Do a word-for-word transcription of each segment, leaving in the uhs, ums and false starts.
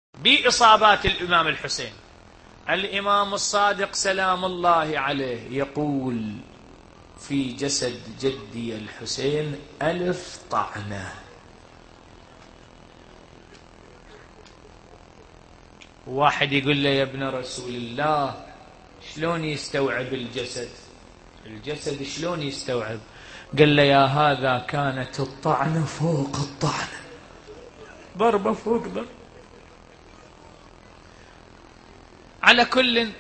بإصابات الإمام الحسين. الإمام الصادق سلام الله عليه يقول في جسد جدي الحسين ألف طعنة. واحد يقول له يا ابن رسول الله شلون يستوعب الجسد الجسد شلون يستوعب؟ قال له يا هذا كانت الطعنة فوق الطعنة، ضربة فوق ضربة. على كل،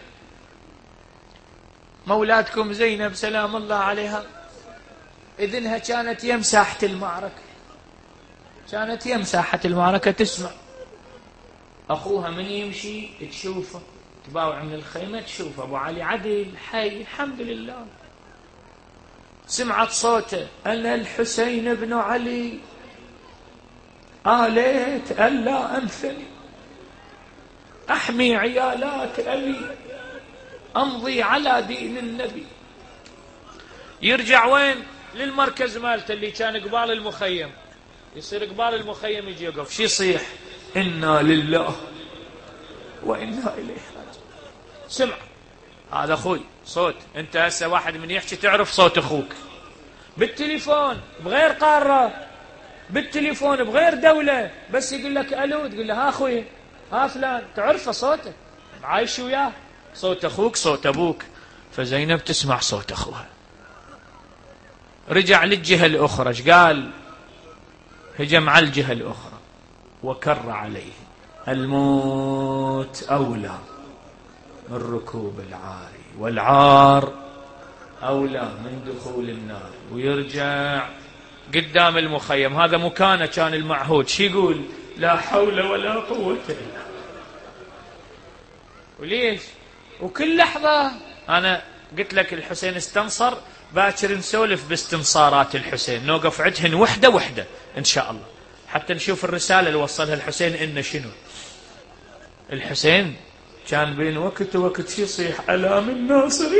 مولاتكم زينب سلام الله عليها إذنها كانت يم ساحة المعركة، كانت يم ساحة المعركة تسمع أخوها من يمشي تشوفه، تباوع من الخيمة تشوفه، أبو علي عدل حي الحمد لله. سمعت صوته أنا الحسين بن علي آليت ألا أنثني أحمي عيالات أبي أمضي على دين النبي. يرجع وين؟ للمركز مالته اللي كان قبال المخيم. يصير قبال المخيم يجي يقف، شي يصيح إنا لله وإنا إليه راجعون. سمع هذا أخوي صوت، أنت هسه واحد من يحكي تعرف صوت أخوك بالتليفون بغير قارة، بالتليفون بغير دولة، بس يقول لك ألو تقول له ها أخوي ها فلان، تعرفه صوته عايش وياه، صوت أخوك صوت أبوك. فزينب تسمع صوت أخوها. رجع للجهة الأخرى، ايش قال؟ هجم على الجهة الأخرى وكر عليه الموت أولى من ركوب العاري، والعار أولى من دخول النار. ويرجع قدام المخيم، هذا مكانه كان المعهود، شي يقول؟ لا حول ولا قوة إلا بالله. وليش؟ وكل لحظة أنا قلت لك الحسين استنصر، باكر نسولف باستنصارات الحسين، نوقف عندهن وحدة وحدة إن شاء الله حتى نشوف الرسالة اللي وصلها الحسين إن شنو. الحسين كان بين وقت ووقت شي يصيح ألام الناصر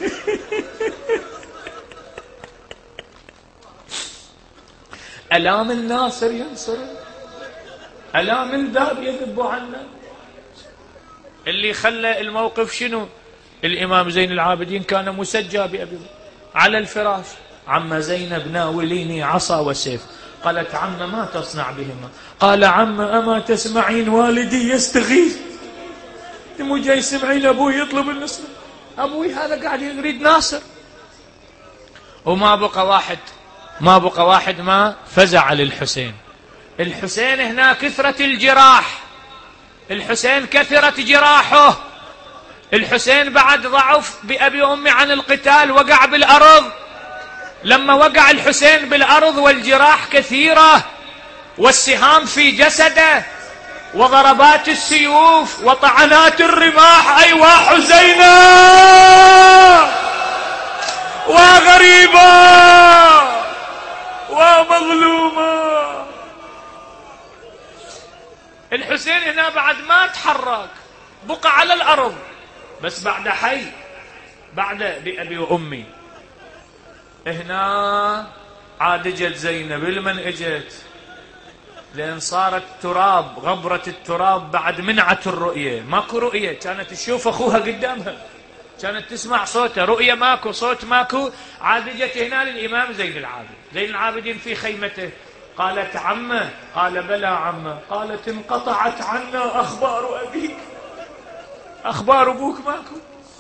ألام الناصر ينصر، ألام الذهب يذب عنا. اللي خلى الموقف شنو؟ الإمام زين العابدين كان مسجى بأبي على الفراش، عم زينب ناوليني عصا وسيف. قالت عم ما تصنع بهما؟ قال عم أما تسمعين والدي يستغيث؟ مو جاي سمعين أبوي يطلب النصر؟ أبوي هذا قاعد يريد ناصر. وما بقى واحد ما بقى واحد ما فزع للحسين. الحسين هنا كثرة الجراح، الحسين كثرت جراحه، الحسين بعد ضعف بأبي وأمي عن القتال، وقع بالأرض. لما وقع الحسين بالأرض والجراح كثيرة والسهام في جسده وضربات السيوف وطعنات الرماح، أيوا حسينا وغريبا ومظلوما. الحسين هنا بعد ما تحرك، بقى على الأرض، بس بعد حي، بعد بأبي وأمي. هنا عاد اجت زينب. لمن اجت؟ لأن صارت تراب، غبرة التراب بعد منعة الرؤية، ماكو رؤية، كانت تشوف أخوها قدامها، كانت تسمع صوته، رؤية ماكو، صوت ماكو. عاد اجت هنا للإمام زين العابدين، زين العابدين في خيمته. قالت عمه؟ قال بلى عمه. قالت انقطعت عنا أخبار أبيك، أخبار أبوك ماكو.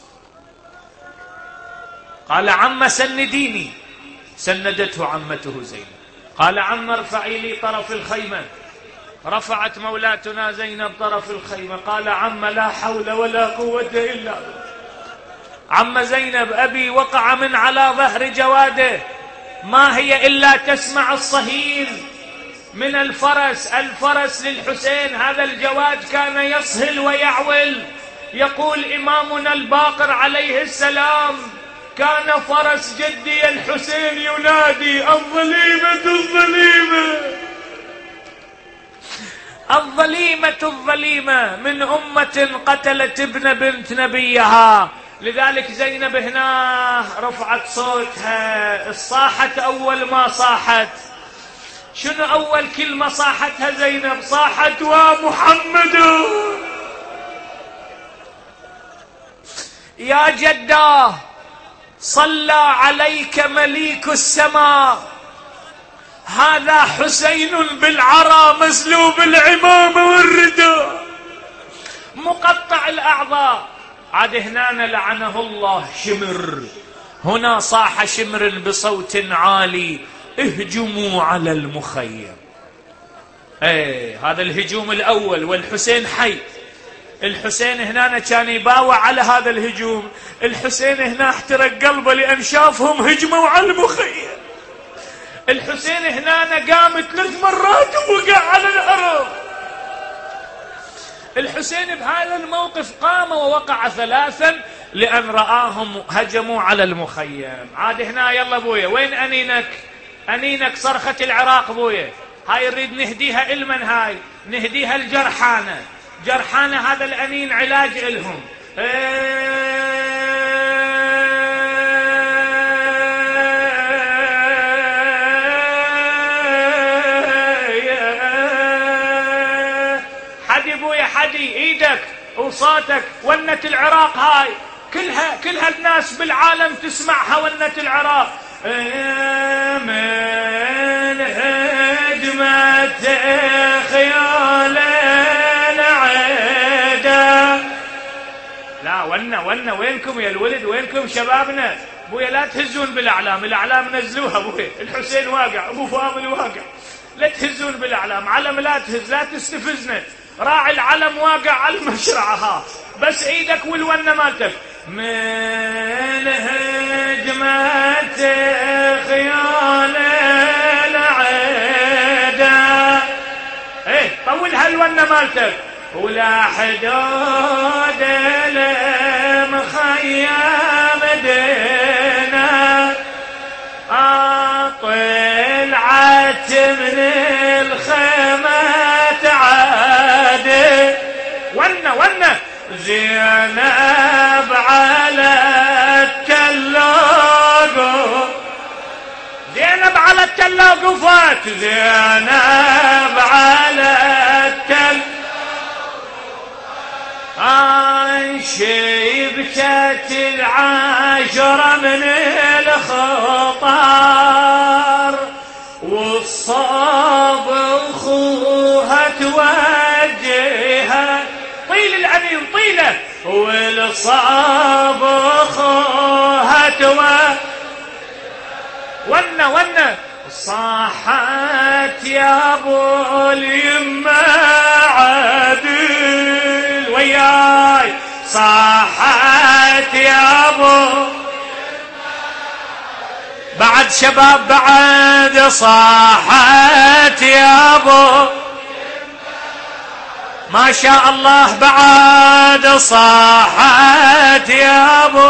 قال عمه سنديني، سندته عمته زينب. قال عمه ارفعي لي طرف الخيمة، رفعت مولاتنا زينب طرف الخيمة. قال عمه لا حول ولا قوة إلا بالله. عم زينب أبي وقع من على ظهر جواده، ما هي إلا تسمع الصهيل من الفرس، الفرس للحسين. هذا الجواد كان يصهل ويعول. يقول إمامنا الباقر عليه السلام كان فرس جدي الحسين ينادي الظليمة الظليمة الظليمة الظليمة من أمة قتلت ابن بنت نبيها. لذلك زينب هنا رفعت صوتها، صاحت أول ما صاحت. شنو أول كلمة صاحتها زينب؟ صاحت ومحمد يا جداه صلى عليك مليك السماء، هذا حسين بالعرى مسلوب العمامة والرداء مقطع الأعضاء. عاد هنا لعنه الله شمر، هنا صاح شمر بصوت عالي اهجموا على المخيم. ايه هذا الهجوم الأول، والحسين حي. الحسين هنا كان يباوع على هذا الهجوم، الحسين هنا احترق قلبه لأن شافهم هجموا على المخيم. الحسين هنا قام ثلاث مرات ووقع على الأرض. الحسين بهذا الموقف قام ووقع ثلاثا لأن رآهم هجموا على المخيم. عاد هنا يلا بويا وين أنينك؟ أنينك صرخة العراق بويا، هاي نريد نهديها إلمن، هاي نهديها الجرحانة. جرحانة هذا الأنين علاج إلهم. حدي بويا حدي ايدك وصوتك، ونة العراق هاي كلها كلها الناس بالعالم تسمعها، ونة العراق. من هجمة خيال العدا. لا ونا ونا وينكم يا الولد، وينكم شبابنا؟ بويا لا تهزون بالاعلام، الاعلام نزلوها بويا. الحسين واقع، ابو فاضل واقع، لا تهزون بالاعلام. علم لا تهز، لا تستفزنا. راعي العلم واقع على المشرعه، ها بس ايدك والونه مالتك. من هجمة خيال العدا. ايه طول هالونه مالتك. ولا حدود المخيم دينا، طلعت من الخيمة تعادي. ونه ونه زينب على التلاق، زينب على التلاق وفات، زينب على التلاق شبكت العاشرة من الخطر، والصاب اخوها توجهها. طيل الأمين طيله، والصاب اخوها توجهها. ونه ونه صاحت يا ابو اليمة عدل وياي، صاحت يا ابو بعد شباب، بعد صاحت يا ابو ما شاء الله، بعد صاحت يا ابو.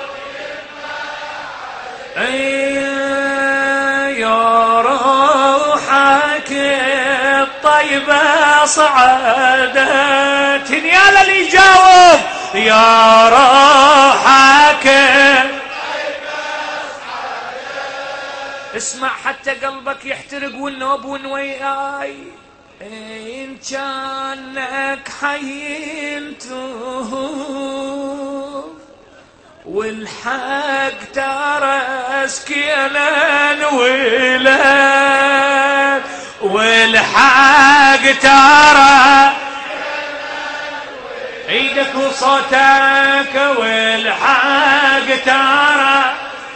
يا روحك الطيبة صعدت، يا للي يجاوب. يا روحك اسمع حتى قلبك يحترق والنوب ونوياي. إن كانك حين تهوب والحق ترى اسكينا الولاد، والحق ترى ايدك وصوتك، والحق ترى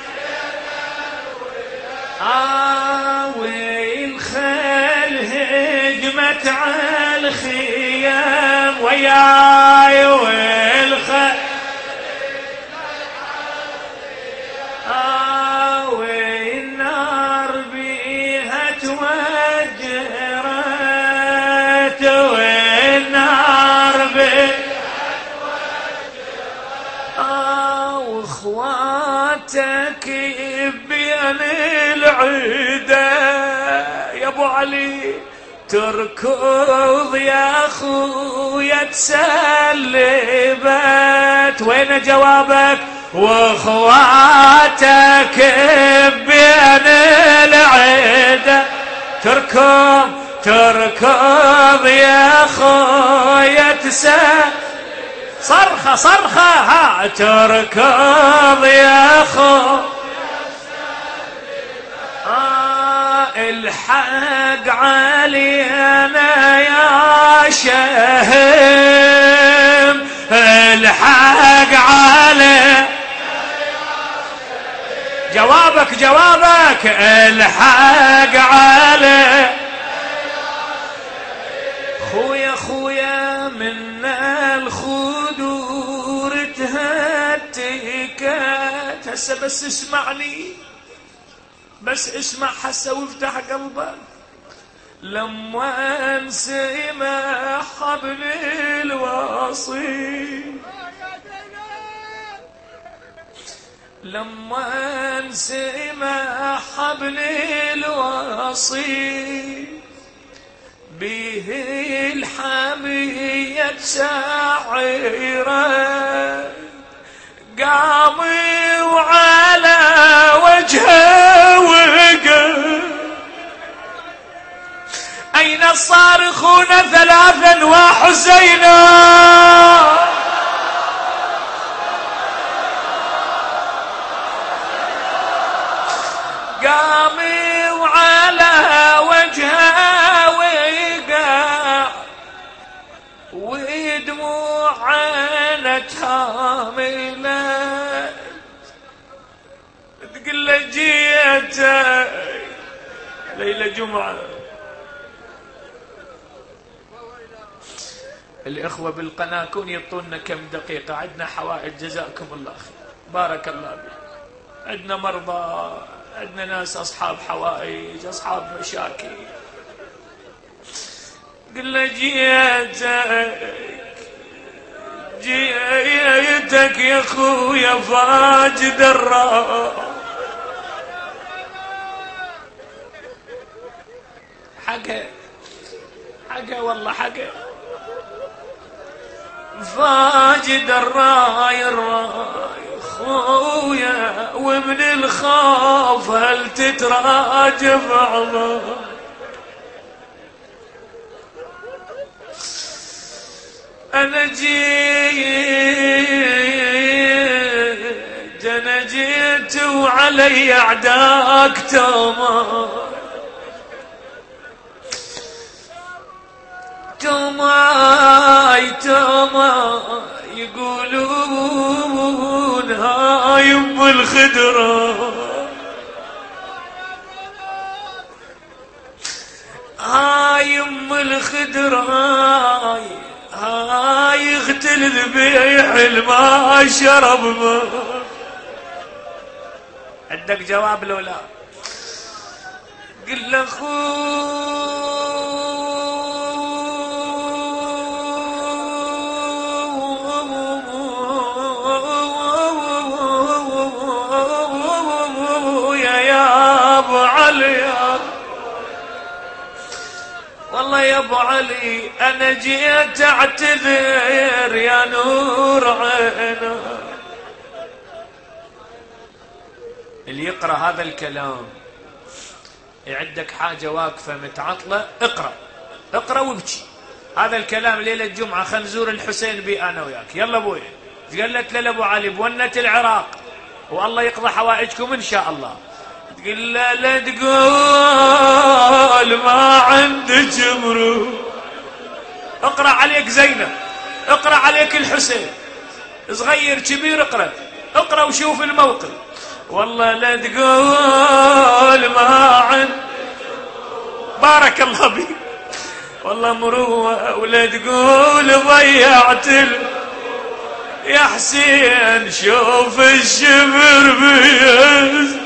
آه والخيل هجمت على الخيام وياي، والخيل آه والنار بيها توجرت، والنار بيها توجرت آه واخواتك بين العدا يا ابو علي تركض يا اخويا تسلبت. وين جوابك؟ واخواتك بين العدا تركض تركض يا اخويا تسلبت. صرخة صرخة ها تركض يا خو آه الحق علينا يا شهم الحق علينا جوابك جوابك الحق عليه خويا خويا من الخدور تهتكت هسه بس اسمعني بس اسمع حسه وافتح قلبك لما انسمع حبل الوصي لما انسمع حبل الوصي به الحمية ساعرة قامي وعلى وجهه وقف أين الصارخون ثلاثا وحسينا قامي وعلى وجهه وقع ودموع عينتها ملت تقول له جيتك ليلة جمعة الإخوة بالقناة كون يعطونا كم دقيقة عندنا حوائج جزاكم الله خير بارك الله بكم عندنا مرضى عندنا ناس أصحاب حوائج أصحاب مشاكل قل له جيتك جيتك يا خويا فاجد الراس حقه حقه والله حقه فاجد الراي الراي خويا ومن الخوف هل تتراجف عمر انا جيت انا جيت وعلي اعداك تمام تماي تماي يقولون هاي ام الخدرة هاي ام الخدرة هاي هاي اخت الذبيح الما شرب ما عندك جواب لو لا قل له والله يا ابو علي انا جيت اعتذر يا نور عينا اللي يقرأ هذا الكلام عندك حاجة واقفة متعطلة اقرأ اقرأ وابكي هذا الكلام ليلة الجمعة خنزور الحسين بي انا وياك يلا ابوي قالت له ابو علي بونة العراق والله يقضى حوائجكم ان شاء الله تقول لا لا تقول ما عندك مرو اقرأ عليك زينب اقرأ عليك الحسين صغير كبير اقرأ اقرأ وشوف الموقف والله لا تقول ما عندك بارك الله بيك والله مروة ولا تقول ضيعت يا حسين شوف الشبر بيز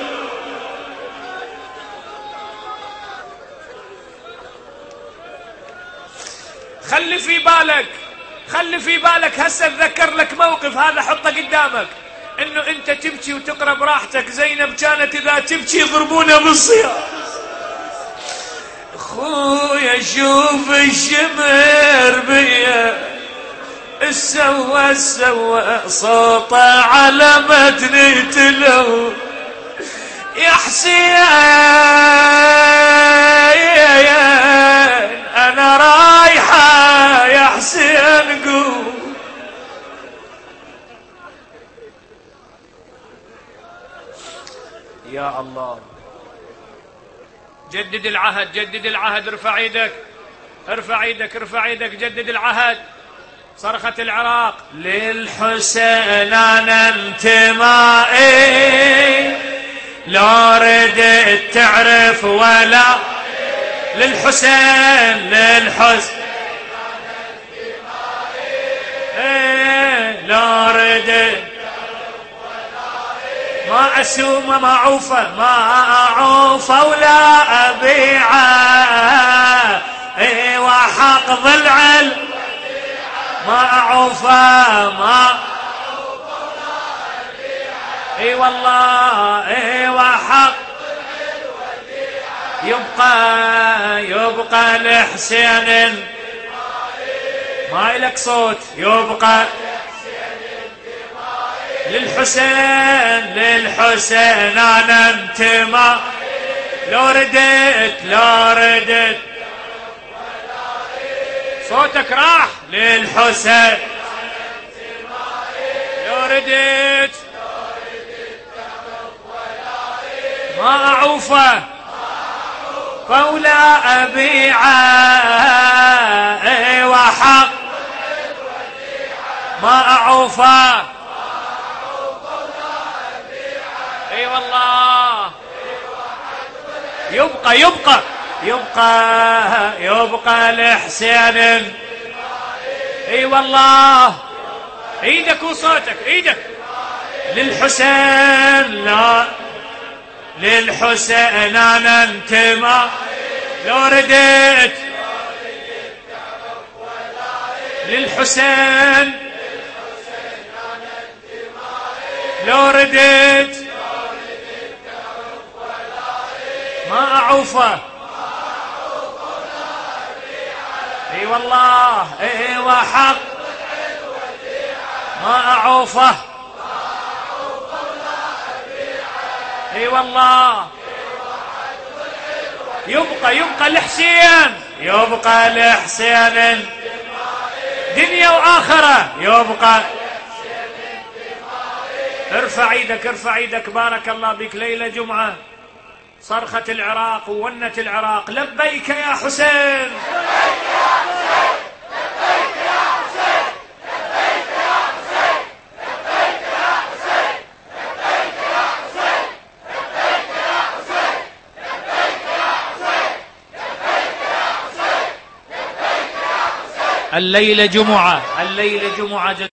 خلي في بالك خلي في بالك هسه اتذكر لك موقف هذا حطه قدامك انه انت تبكي وتقرا براحتك زينب كانت اذا تبكي يضربونها بالصياح خويا شوف الشمر بيا السوا السوا صوته على متن تلو يا حسين انا رايحه يا حسين قوم يا الله. جدد العهد، جدد العهد، ارفع ايدك، ارفع ايدك، ارفع ايدك، جدد العهد. صرخة العراق: للحسين انا انتمائي، لا ردت تعرف ولا. للحسين، للحسين ايه، لا ردت ما أسوم ما أعوفه، ما أعوفه ولا أبيعه، إيه وحق العلم ما أعوفه، ما إيه والله، إيه وحق يبقى يبقى لحسين. ما إلك صوت. يبقى للحسين، للحسين انا انتمى، لو ردت لو ردت صوتك راح. للحسين لو ردت ما اعوفه فولا ابيعه، وحق ما اعوفه. اي والله. يبقى يبقى يبقى يبقى لحسين. اي والله. ايدك وصوتك، ايدك. للحسين، لا للحسين انا انتمى، لو ردت للحسين لو ردت ما أعوفه. اي والله. اي وحق ما أعوفه. اي والله. يبقى يبقى لحسين، يبقى لحسين دنيا وآخرة. يبقى. ارفع ايدك، ارفع ايدك. بارك الله بك. ليلة جمعة، صرخة العراق وونة العراق. لبيك يا حسين، لبيك يا حسين، لبيك يا حسين، لبيك يا حسين، لبيك يا حسين، لبيك يا حسين، لبيك يا حسين، لبيك يا حسين، لبيك يا حسين، لبيك يا حسين. الليلة جمعة، الليلة جمعة.